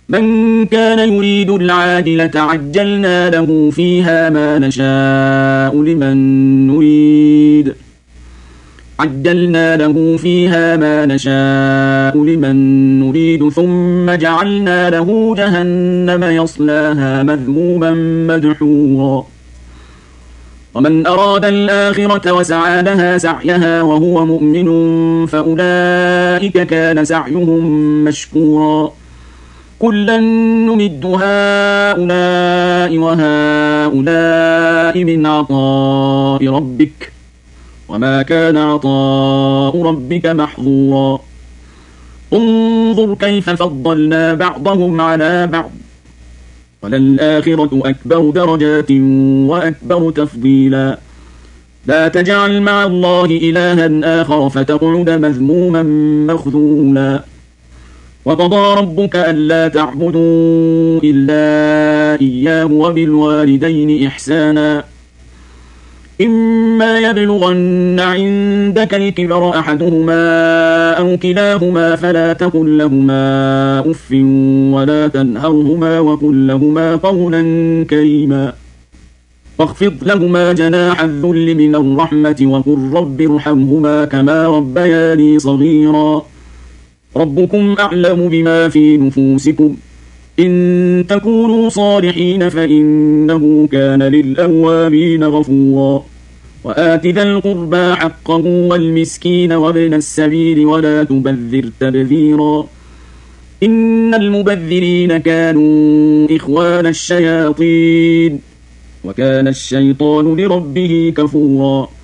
من كان يريد العاجلة عجلنا له فيها ما نشاء لمن نريد ثم جعلنا له جهنم يصلاها مذموما مدحورا ومن أراد الآخرة وسعى لها سعيها وهو مؤمن فأولئك كان سعيهم مشكورا كلا نمد هؤلاء وهؤلاء من عطاء ربك وما كان عطاء ربك محظورا انظر كيف فضلنا بعضهم على بعض وللآخرة أكبر درجات وأكبر تفضيلا لا تجعل مع الله إلها آخر فتقعد مذموما مخذولا وقضى ربك ألا تعبدوا إلا إياه وبالوالدين إحسانا إما يبلغن عندك الكبر أحدهما أو كلاهما فلا تقل لهما أف ولا تنهرهما وقل لهما قولا كريما واخفض لهما جناح الذل من الرحمة وقل رب ارحمهما كما ربياني صغيرا ربكم أعلم بما في نفوسكم إن تكونوا صالحين فإنه كان للأوابين غفورا وآت ذا القربى حقه والمسكين وابن السبيل ولا تبذر تبذيرا إن المبذرين كانوا إخوان الشياطين وكان الشيطان لربه كفورا